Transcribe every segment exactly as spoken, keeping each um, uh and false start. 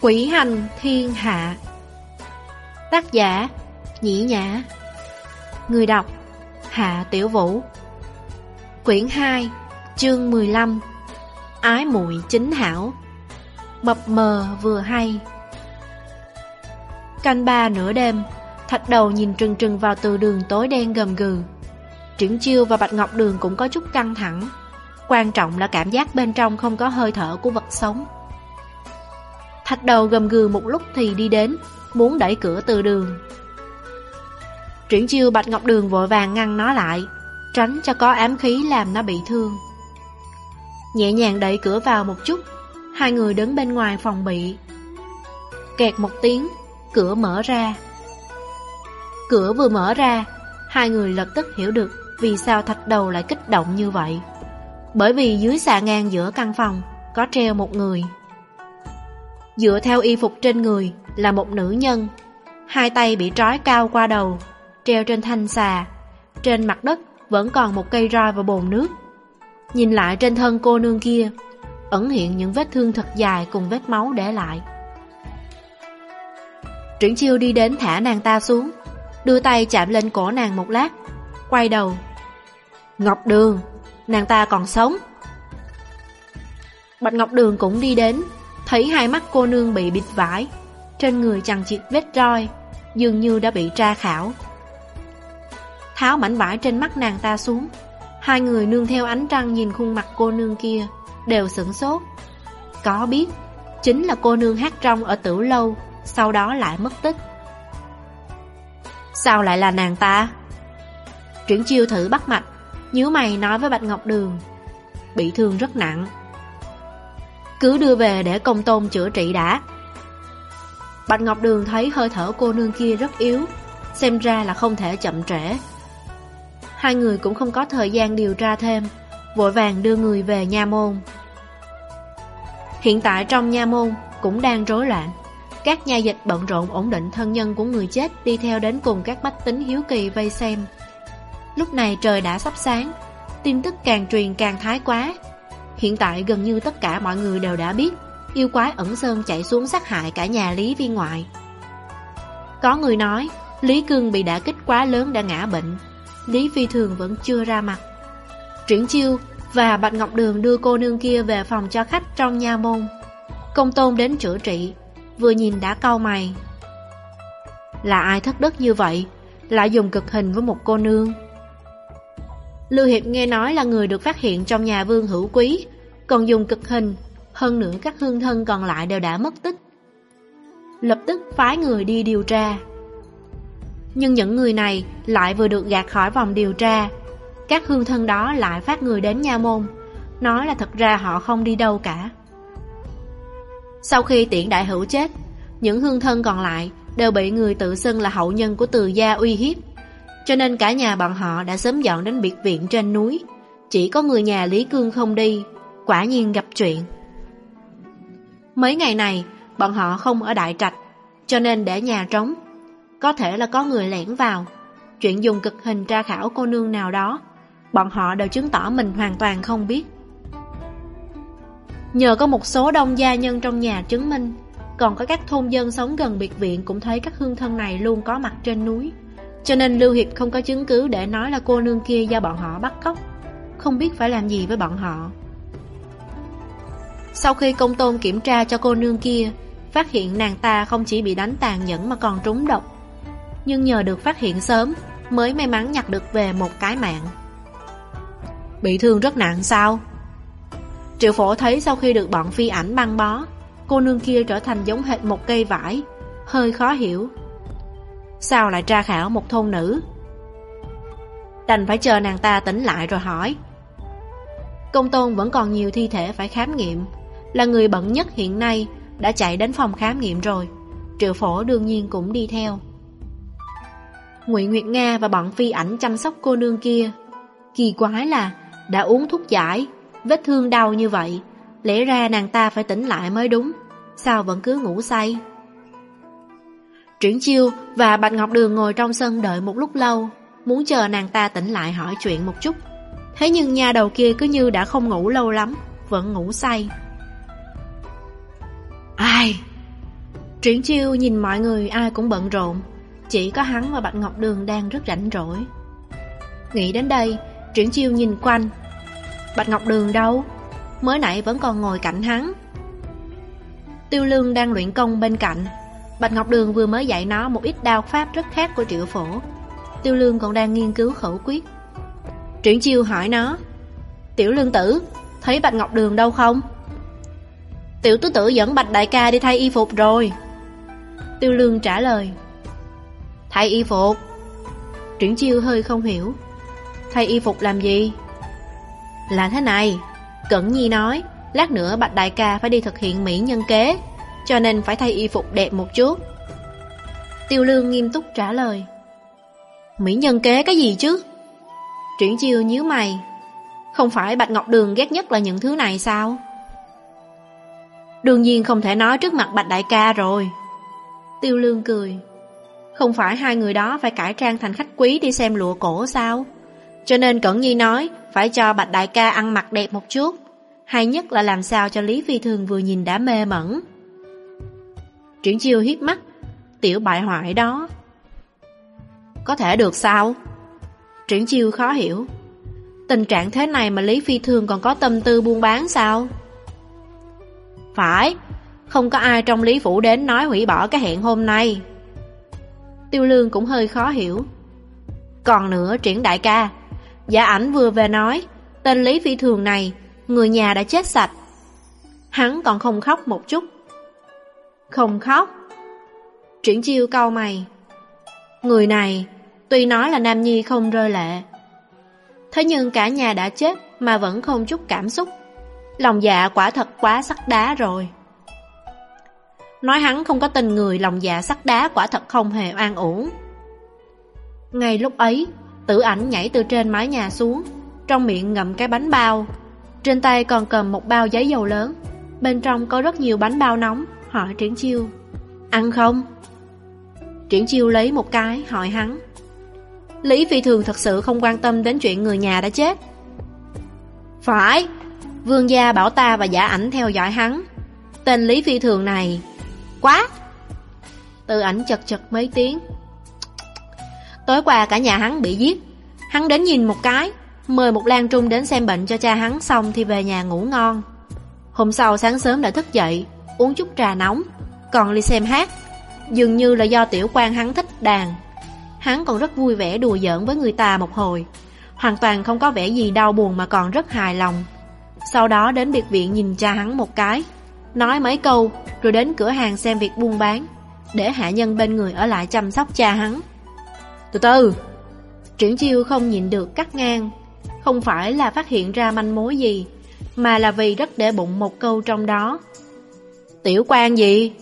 Quỷ hành thiên hạ. Tác giả Nhĩ Nhã. Người đọc Hạ Tiểu Vũ. Quyển hai, chương mười lăm. Ái muội chính hảo. Mập mờ vừa hay. Canh ba nửa đêm, Thạch Đầu nhìn trừng trừng vào từ đường tối đen gầm gừ. Triển Chiêu và Bạch Ngọc Đường cũng có chút căng thẳng. Quan trọng là cảm giác bên trong không có hơi thở của vật sống. Thạch Đầu gầm gừ một lúc thì đi đến, muốn đẩy cửa từ đường. Triển Chiêu Bạch Ngọc Đường vội vàng ngăn nó lại, tránh cho có ám khí làm nó bị thương. Nhẹ nhàng đẩy cửa vào một chút, hai người đứng bên ngoài phòng bị. Kẹt một tiếng, cửa mở ra. Cửa vừa mở ra, hai người lập tức hiểu được vì sao Thạch Đầu lại kích động như vậy. Bởi vì dưới xà ngang giữa căn phòng có treo một người. Dựa theo y phục trên người là một nữ nhân, hai tay bị trói cao qua đầu, treo trên thanh xà. Trên mặt đất vẫn còn một cây roi và bồn nước. Nhìn lại trên thân cô nương kia, ẩn hiện những vết thương thật dài cùng vết máu để lại. Triển Chiêu đi đến thả nàng ta xuống, đưa tay chạm lên cổ nàng một lát, quay đầu. Ngọc Đường, nàng ta còn sống. Bạch Ngọc Đường cũng đi đến, thấy hai mắt cô nương bị bịt vải, trên người chằng chịt vết roi, dường như đã bị tra khảo. Tháo mảnh vải trên mắt nàng ta xuống, hai người nương theo ánh trăng nhìn khuôn mặt cô nương kia, đều sửng sốt. Có biết, chính là cô nương hát rong ở Tử Lâu, sau đó lại mất tích. Sao lại là nàng ta? Triển Chiêu thử bắt mạch, nhíu mày nói với Bạch Ngọc Đường. Bị thương rất nặng, cứ đưa về để Công Tôn chữa trị đã. Bạch Ngọc Đường thấy hơi thở cô nương kia rất yếu, xem ra là không thể chậm trễ. Hai người cũng không có thời gian điều tra thêm, vội vàng đưa người về nha môn. Hiện tại trong nha môn cũng đang rối loạn. Các nha dịch bận rộn ổn định thân nhân của người chết đi theo đến cùng các bách tính hiếu kỳ vây xem. Lúc này trời đã sắp sáng, tin tức càng truyền càng thái quá. Hiện tại gần như tất cả mọi người đều đã biết yêu quái ẩn sơn chạy xuống sát hại cả nhà Lý Viên Ngoại. Có người nói Lý Cương bị đả kích quá lớn đã ngã bệnh, Lý Phi Thường vẫn chưa ra mặt. Triển Chiêu và Bạch Ngọc Đường đưa cô nương kia về phòng cho khách trong nha môn. Công Tôn đến chữa trị, vừa nhìn đã cau mày. Là ai thất đức như vậy, lại dùng cực hình với một cô nương? Lưu Hiệp nghe nói là người được phát hiện trong nhà Vương Hữu Quý, còn dùng cực hình, hơn nữa các hương thân còn lại đều đã mất tích. Lập tức phái người đi điều tra. Nhưng những người này lại vừa được gạt khỏi vòng điều tra. Các hương thân đó lại phát người đến nha môn, nói là thật ra họ không đi đâu cả. Sau khi Tiễn Đại Hữu chết, những hương thân còn lại đều bị người tự xưng là hậu nhân của Từ gia uy hiếp, cho nên cả nhà bọn họ đã sớm dọn đến biệt viện trên núi. Chỉ có người nhà Lý Cương không đi, quả nhiên gặp chuyện. Mấy ngày này bọn họ không ở đại trạch, cho nên để nhà trống. Có thể là có người lẻn vào. Chuyện dùng cực hình tra khảo cô nương nào đó, bọn họ đều chứng tỏ mình hoàn toàn không biết. Nhờ có một số đông gia nhân trong nhà chứng minh, còn có các thôn dân sống gần biệt viện cũng thấy các hương thân này luôn có mặt trên núi, cho nên Lưu Hiệp không có chứng cứ để nói là cô nương kia do bọn họ bắt cóc. Không biết phải làm gì với bọn họ. Sau khi Công Tôn kiểm tra cho cô nương kia, phát hiện nàng ta không chỉ bị đánh tàn nhẫn mà còn trúng độc. Nhưng nhờ được phát hiện sớm, mới may mắn nhặt được về một cái mạng. Bị thương rất nặng sao? Triệu Phổ thấy sau khi được bọn Phi Ảnh băng bó, cô nương kia trở thành giống hệt một cây vải, hơi khó hiểu. Sao lại tra khảo một thôn nữ? Đành phải chờ nàng ta tỉnh lại rồi hỏi. Công Tôn vẫn còn nhiều thi thể phải khám nghiệm, là người bận nhất hiện nay, đã chạy đến phòng khám nghiệm rồi. Triệu Phổ đương nhiên cũng đi theo. Ngụy Nguyệt Nga và bọn Phi Ảnh chăm sóc cô nương kia. Kỳ quái là đã uống thuốc giải, vết thương đau như vậy, lẽ ra nàng ta phải tỉnh lại mới đúng, sao vẫn cứ ngủ say? Triển Chiêu và Bạch Ngọc Đường ngồi trong sân đợi một lúc lâu, muốn chờ nàng ta tỉnh lại hỏi chuyện một chút. Thế nhưng nha đầu kia cứ như đã không ngủ lâu lắm, vẫn ngủ say. Ai? Triển Chiêu nhìn mọi người ai cũng bận rộn, chỉ có hắn và Bạch Ngọc Đường đang rất rảnh rỗi. Nghĩ đến đây, Triển Chiêu nhìn quanh. Bạch Ngọc Đường đâu? Mới nãy vẫn còn ngồi cạnh hắn. Tiêu Lương đang luyện công bên cạnh. Bạch Ngọc Đường vừa mới dạy nó một ít đao pháp rất khác của Triệu Phổ. Tiêu Lương còn đang nghiên cứu khẩu quyết. Triển Chiêu hỏi nó: Tiểu Lương tử, thấy Bạch Ngọc Đường đâu không? Tiểu tứ tử dẫn Bạch đại ca đi thay y phục rồi. Tiêu Lương trả lời. Thay y phục? Triển Chiêu hơi không hiểu. Thay y phục làm gì? Là thế này, Cẩn Nhi nói lát nữa Bạch đại ca phải đi thực hiện mỹ nhân kế, cho nên phải thay y phục đẹp một chút. Tiêu Lương nghiêm túc trả lời. Mỹ nhân kế cái gì chứ? Triển Chiêu nhíu mày. Không phải Bạch Ngọc Đường ghét nhất là những thứ này sao? Đương nhiên không thể nói trước mặt Bạch đại ca rồi. Tiêu Lương cười. Không phải hai người đó phải cải trang thành khách quý đi xem lụa cổ sao? Cho nên Cẩn Nhi nói phải cho Bạch đại ca ăn mặc đẹp một chút. Hay nhất là làm sao cho Lý Phi Thường vừa nhìn đã mê mẩn. Triển Chiêu hiếp mắt. Tiểu bại hoại đó. Có thể được sao? Triển Chiêu khó hiểu. Tình trạng thế này mà Lý Phi Thường còn có tâm tư buôn bán sao? Phải, không có ai trong Lý Phủ đến nói hủy bỏ cái hẹn hôm nay. Tiêu Lương cũng hơi khó hiểu. Còn nữa Triển đại ca, Giả Ảnh vừa về nói tên Lý Phi Thường này người nhà đã chết sạch. Hắn còn không khóc một chút. Không khóc? Triển Chiêu cau mày. Người này tuy nói là nam nhi không rơi lệ, thế nhưng cả nhà đã chết mà vẫn không chút cảm xúc. Lòng dạ quả thật quá sắt đá rồi. Nói hắn không có tình người, lòng dạ sắt đá quả thật không hề oan uổng. Ngay lúc ấy, Tử Ảnh nhảy từ trên mái nhà xuống, trong miệng ngậm cái bánh bao, trên tay còn cầm một bao giấy dầu lớn, bên trong có rất nhiều bánh bao nóng. Hỏi Triển Chiêu: Ăn không? Triển Chiêu lấy một cái hỏi hắn: Lý Phi Thường thật sự không quan tâm đến chuyện người nhà đã chết? Phải, Vương gia bảo ta và Giả Ảnh theo dõi hắn. Tên Lý Phi Thường này quá. Tử Ảnh chật chật mấy tiếng. Tối qua cả nhà hắn bị giết, hắn đến nhìn một cái, mời một lang trung đến xem bệnh cho cha hắn, xong thì về nhà ngủ ngon. Hôm sau sáng sớm đã thức dậy, uống chút trà nóng, còn đi xem hát. Dường như là do tiểu quan hắn thích đàn, hắn còn rất vui vẻ đùa giỡn với người ta một hồi, hoàn toàn không có vẻ gì đau buồn mà còn rất hài lòng. Sau đó đến biệt viện nhìn cha hắn một cái, nói mấy câu, rồi đến cửa hàng xem việc buôn bán, để hạ nhân bên người ở lại chăm sóc cha hắn. Từ từ, Triển Chiêu không nhịn được cắt ngang. Không phải là phát hiện ra manh mối gì, mà là vì rất để bụng một câu trong đó. Tiểu quan gì?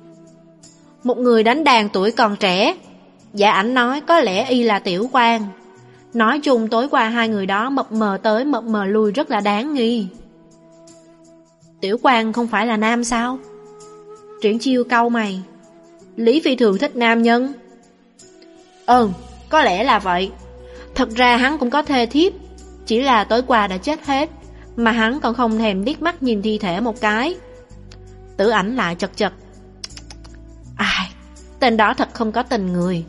Một người đánh đàn tuổi còn trẻ. Giả Ảnh nói có lẽ y là tiểu quan. Nói chung tối qua hai người đó mập mờ tới mập mờ lui rất là đáng nghi. Tiểu quan không phải là nam sao? Triển Chiêu cau mày. Lý Phi Thường thích nam nhân. Ừ, có lẽ là vậy. Thật ra hắn cũng có thê thiếp, chỉ là tối qua đã chết hết, mà hắn còn không thèm liếc mắt nhìn thi thể một cái. Tử Ảnh lại chật chật. Ai, tên đó thật không có tình người.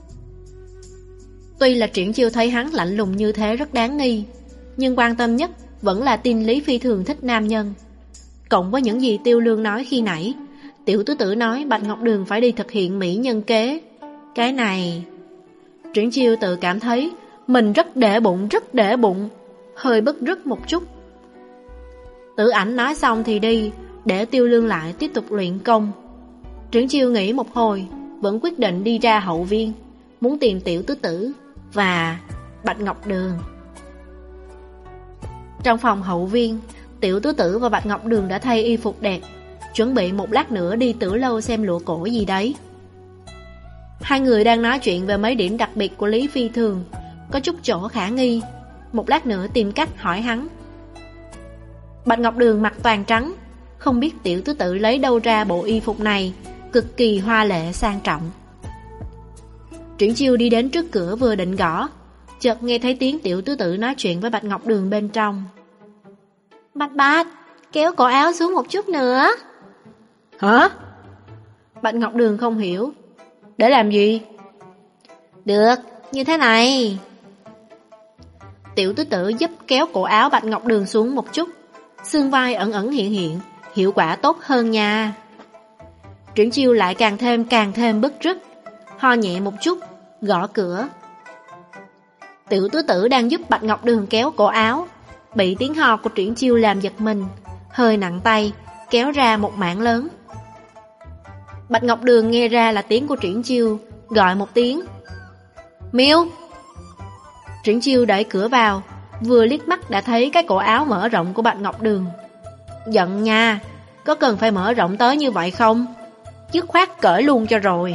Tuy là Triển Chiêu thấy hắn lạnh lùng như thế rất đáng nghi, nhưng quan tâm nhất vẫn là tin Lý Phi Thường thích nam nhân. Cộng với những gì Tiêu Lương nói khi nãy, tiểu tứ tử nói Bạch Ngọc Đường phải đi thực hiện mỹ nhân kế. Cái này... Triển Chiêu tự cảm thấy mình rất để bụng, rất để bụng, hơi bứt rứt một chút. Tử Ảnh nói xong thì đi, để Tiêu Lương lại tiếp tục luyện công. Triển Chiêu nghĩ một hồi, vẫn quyết định đi ra hậu viên, muốn tìm tiểu tứ tử và Bạch Ngọc Đường. Trong phòng hậu viên, tiểu tứ tử và Bạch Ngọc Đường đã thay y phục đẹp, chuẩn bị một lát nữa đi Tử lâu xem lụa cổ gì đấy. Hai người đang nói chuyện về mấy điểm đặc biệt của Lý Phi Thường, có chút chỗ khả nghi. Một lát nữa tìm cách hỏi hắn. Bạch Ngọc Đường mặt toàn trắng, không biết tiểu tứ tử lấy đâu ra bộ y phục này, cực kỳ hoa lệ sang trọng. Triển Chiêu đi đến trước cửa vừa định gõ, chợt nghe thấy tiếng tiểu tứ tử nói chuyện với Bạch Ngọc Đường bên trong. Bạch Bạch, kéo cổ áo xuống một chút nữa. Hả? Bạch Ngọc Đường không hiểu. Để làm gì? Được, như thế này. Tiểu tứ tử giúp kéo cổ áo Bạch Ngọc Đường xuống một chút. Xương vai ẩn ẩn hiện hiện, hiệu quả tốt hơn nha. Triển Chiêu lại càng thêm càng thêm bức rứt, ho nhẹ một chút, gõ cửa. Tiểu tứ tử đang giúp Bạch Ngọc Đường kéo cổ áo, bị tiếng ho của Triển Chiêu làm giật mình, hơi nặng tay, kéo ra một mảng lớn. Bạch Ngọc Đường nghe ra là tiếng của Triển Chiêu, gọi một tiếng. Miêu! Triển Chiêu đẩy cửa vào, vừa liếc mắt đã thấy cái cổ áo mở rộng của Bạch Ngọc Đường. Giận nha, có cần phải mở rộng tới như vậy không? Dứt khoát cởi luôn cho rồi.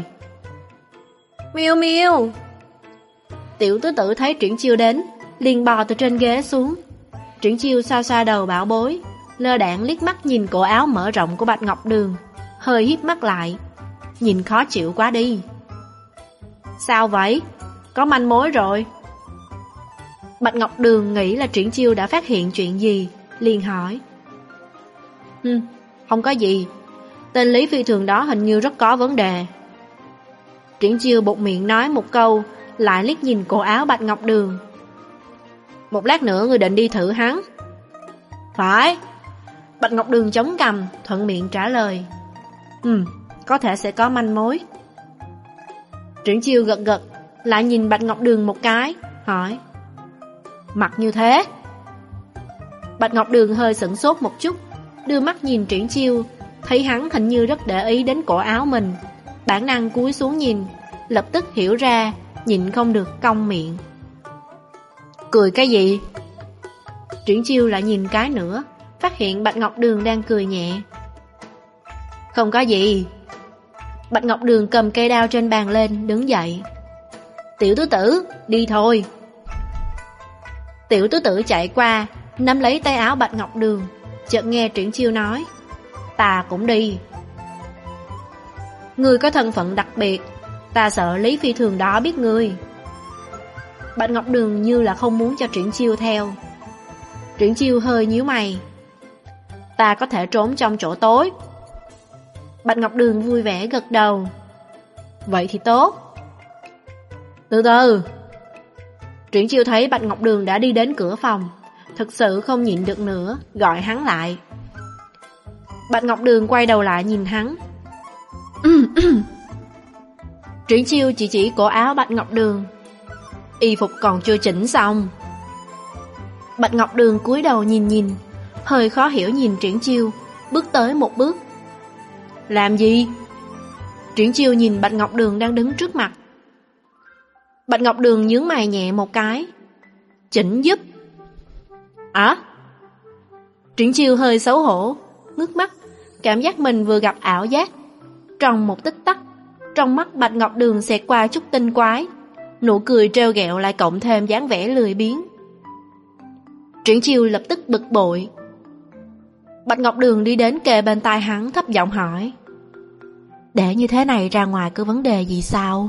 Miêu miêu! Tiểu tứ tử thấy Triển Chiêu đến, liền bò từ trên ghế xuống. Triển Chiêu xoa xoa đầu bảo bối, lơ đãng liếc mắt nhìn cổ áo mở rộng của Bạch Ngọc Đường, hơi híp mắt lại, nhìn khó chịu quá đi. Sao vậy? Có manh mối rồi. Bạch Ngọc Đường nghĩ là Triển Chiêu đã phát hiện chuyện gì, liền hỏi. Hừm, không có gì. Tên Lý Phi Thường đó hình như rất có vấn đề. Triển Chiêu buột miệng nói một câu, lại liếc nhìn cổ áo Bạch Ngọc Đường. Một lát nữa người định đi thử hắn. Phải. Bạch Ngọc Đường chống cằm, thuận miệng trả lời. Ừm, có thể sẽ có manh mối. Triển Chiêu gật gật, lại nhìn Bạch Ngọc Đường một cái, hỏi. Mặt như thế. Bạch Ngọc Đường hơi sửng sốt một chút, đưa mắt nhìn Triển Chiêu, thấy hắn hình như rất để ý đến cổ áo mình, bản năng cúi xuống nhìn, lập tức hiểu ra, nhịn không được cong miệng. Cười cái gì? Triển Chiêu lại nhìn cái nữa, phát hiện Bạch Ngọc Đường đang cười nhẹ. Không có gì. Bạch Ngọc Đường cầm cây đao trên bàn lên, đứng dậy. Tiểu tứ tử, đi thôi. Tiểu tứ tử chạy qua, nắm lấy tay áo Bạch Ngọc Đường, chợt nghe Triển Chiêu nói. Ta cũng đi. Ngươi có thân phận đặc biệt, ta sợ Lý Phi Thường đó biết ngươi. Bạch Ngọc Đường như là không muốn cho Triển Chiêu theo. Triển Chiêu hơi nhíu mày. Ta có thể trốn trong chỗ tối. Bạch Ngọc Đường vui vẻ gật đầu. Vậy thì tốt. Từ từ. Triển Chiêu thấy Bạch Ngọc Đường đã đi đến cửa phòng, thực sự không nhịn được nữa, gọi hắn lại. Bạch Ngọc Đường quay đầu lại nhìn hắn. Triển Chiêu chỉ chỉ cổ áo Bạch Ngọc Đường. Y phục còn chưa chỉnh xong. Bạch Ngọc Đường cúi đầu nhìn nhìn, hơi khó hiểu nhìn Triển Chiêu, bước tới một bước. Làm gì? Triển Chiêu nhìn Bạch Ngọc Đường đang đứng trước mặt. Bạch Ngọc Đường nhướng mày nhẹ một cái. Chỉnh giúp. À? Triển Chiêu hơi xấu hổ, ngước mắt, cảm giác mình vừa gặp ảo giác. Trong một tích tắc, trong mắt Bạch Ngọc Đường xẹt qua chút tinh quái, nụ cười trêu ghẹo lại cộng thêm dáng vẻ lười biếng. Triển Chiêu lập tức bực bội. Bạch Ngọc Đường đi đến kề bên tai hắn, thấp giọng hỏi. Để như thế này ra ngoài có vấn đề gì sao?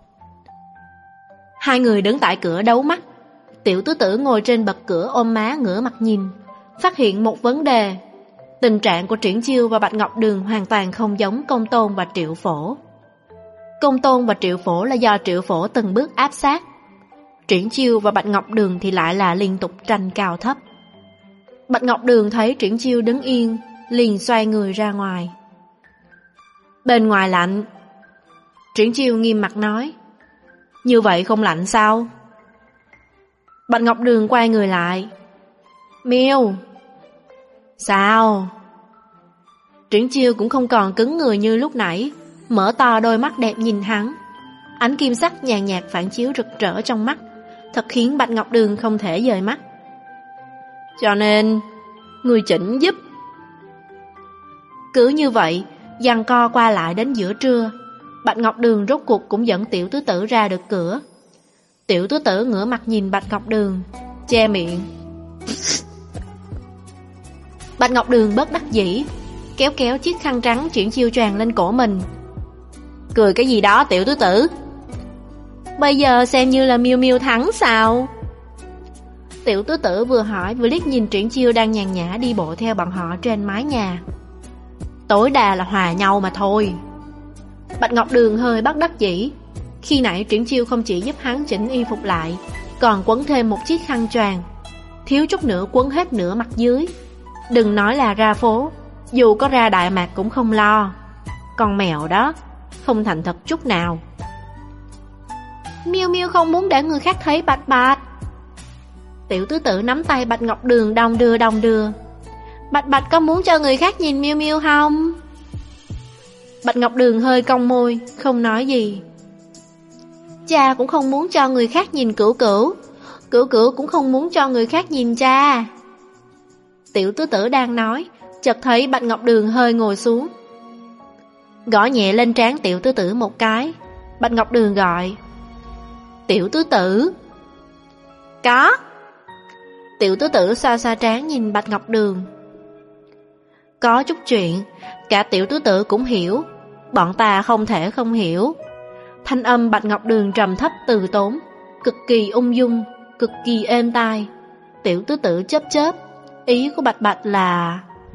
Hai người đứng tại cửa đấu mắt. Tiểu tứ tử ngồi trên bậc cửa ôm má ngửa mặt nhìn, phát hiện một vấn đề. Tình trạng của Triển Chiêu và Bạch Ngọc Đường hoàn toàn không giống Công Tôn và Triệu Phổ. Công Tôn và Triệu Phổ là do Triệu Phổ từng bước áp sát. Triển Chiêu và Bạch Ngọc Đường thì lại là liên tục tranh cao thấp. Bạch Ngọc Đường thấy Triển Chiêu đứng yên, liền xoay người ra ngoài. Bên ngoài lạnh. Triển Chiêu nghiêm mặt nói. Như vậy không lạnh sao? Bạch Ngọc Đường quay người lại. Miêu. Sao? Triển Chiêu cũng không còn cứng người như lúc nãy, mở to đôi mắt đẹp nhìn hắn. Ánh kim sắc nhàn nhạt phản chiếu rực rỡ trong mắt, thật khiến Bạch Ngọc Đường không thể dời mắt. Cho nên, người chỉnh giúp. Cứ như vậy, giằng co qua lại đến giữa trưa, Bạch Ngọc Đường rốt cuộc cũng dẫn Tiểu tứ tử ra được cửa. Tiểu tứ tử ngửa mặt nhìn Bạch Ngọc Đường, che miệng. Bạch Ngọc Đường bất đắc dĩ, kéo kéo chiếc khăn trắng Triển Chiêu choàng lên cổ mình. Cười cái gì đó Tiểu tứ tử? Bây giờ xem như là Miêu Miêu thắng sao? Tiểu tứ tử vừa hỏi vừa liếc nhìn Triển Chiêu đang nhàn nhã đi bộ theo bọn họ trên mái nhà. Tối đa là hòa nhau mà thôi. Bạch Ngọc Đường hơi bất đắc dĩ. Khi nãy Triển Chiêu không chỉ giúp hắn chỉnh y phục lại, còn quấn thêm một chiếc khăn choàng, thiếu chút nữa quấn hết nửa mặt dưới. Đừng nói là ra phố, dù có ra Đại Mạc cũng không lo. Con mèo đó không thành thật chút nào. Miêu Miêu không muốn để người khác thấy Bạch Bạch. Tiểu tứ tử nắm tay Bạch Ngọc Đường đong đưa đong đưa. Bạch Bạch có muốn cho người khác nhìn Miêu Miêu không? Bạch Ngọc Đường hơi cong môi, không nói gì. Cha cũng không muốn cho người khác nhìn Cửu Cửu, Cửu Cửu cũng không muốn cho người khác nhìn cha. Tiểu tứ tử đang nói, chợt thấy Bạch Ngọc Đường hơi ngồi xuống, gõ nhẹ lên trán tiểu tứ tử một cái. Bạch Ngọc Đường gọi, Tiểu tứ tử. Có. Tiểu tứ tử xoa xoa trán nhìn Bạch Ngọc Đường. Có chút chuyện, cả tiểu tứ tử cũng hiểu, bọn ta không thể không hiểu. Thanh âm Bạch Ngọc Đường trầm thấp từ tốn, cực kỳ ung dung, cực kỳ êm tai. Tiểu tứ tử chớp chớp, ý của Bạch Bạch là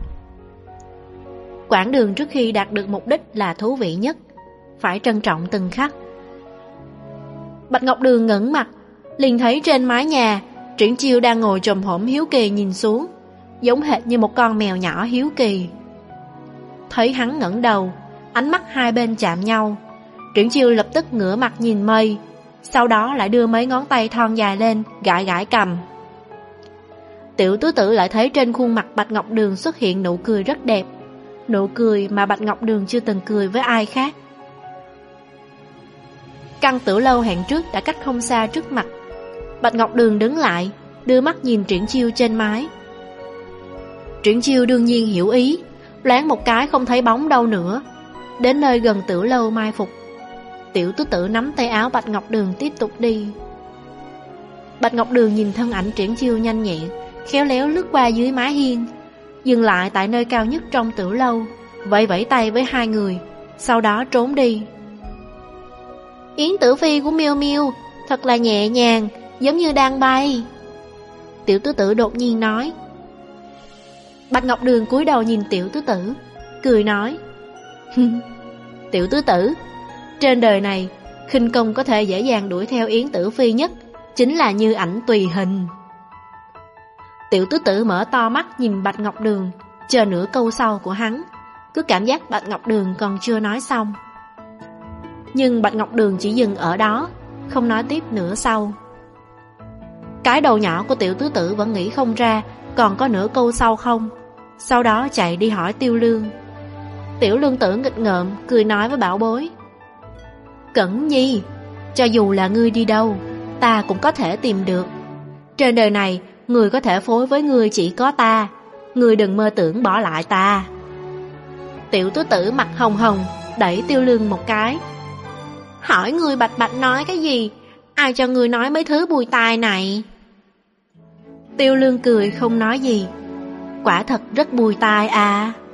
quãng đường trước khi đạt được mục đích là thú vị nhất, phải trân trọng từng khắc. Bạch Ngọc Đường ngẩng mặt, liền thấy trên mái nhà Triển Chiêu đang ngồi chồm hổm hiếu kỳ nhìn xuống, giống hệt như một con mèo nhỏ hiếu kỳ. Thấy hắn ngẩng đầu, ánh mắt hai bên chạm nhau, Triển Chiêu lập tức ngửa mặt nhìn mây, sau đó lại đưa mấy ngón tay thon dài lên gãi gãi cằm. Tiểu tứ tử lại thấy trên khuôn mặt Bạch Ngọc Đường xuất hiện nụ cười rất đẹp, nụ cười mà Bạch Ngọc Đường chưa từng cười với ai khác. Căn Tử Lâu hẹn trước đã cách không xa trước mặt. Bạch Ngọc Đường đứng lại, đưa mắt nhìn Triển Chiêu trên mái. Triển Chiêu đương nhiên hiểu ý, loáng một cái không thấy bóng đâu nữa. Đến nơi gần Tử Lâu mai phục, tiểu tứ tử nắm tay áo Bạch Ngọc Đường tiếp tục đi. Bạch Ngọc Đường nhìn thân ảnh Triển Chiêu nhanh nhẹn, khéo léo lướt qua dưới mái hiên, dừng lại tại nơi cao nhất trong Tử Lâu, vẫy vẫy tay với hai người, sau đó trốn đi. Yến Tử Phi của Miêu Miêu thật là nhẹ nhàng, giống như đang bay. Tiểu tứ tử đột nhiên nói. Bạch Ngọc Đường cúi đầu nhìn tiểu tứ tử, cười nói, Tiểu tứ tử, trên đời này khinh công có thể dễ dàng đuổi theo Yến Tử Phi nhất chính là Như Ảnh tùy hình. Tiểu tứ tử mở to mắt nhìn Bạch Ngọc Đường, chờ nửa câu sau của hắn, cứ cảm giác Bạch Ngọc Đường còn chưa nói xong. Nhưng Bạch Ngọc Đường chỉ dừng ở đó, không nói tiếp nữa sau. Cái đầu nhỏ của tiểu tứ tử vẫn nghĩ không ra còn có nửa câu sau không, sau đó chạy đi hỏi Tiêu Lương. Tiểu Lương Tử nghịch ngợm cười nói với bảo bối, Cẩn Nhi, cho dù là ngươi đi đâu, ta cũng có thể tìm được. Trên đời này, người có thể phối với ngươi chỉ có ta, ngươi đừng mơ tưởng bỏ lại ta. Tiểu tứ tử mặt hồng hồng đẩy Tiêu Lương một cái. Hỏi ngươi Bạch Bạch nói cái gì? Ai cho ngươi nói mấy thứ bùi tai này? Tiêu Lương cười không nói gì. Quả thật rất bùi tai à.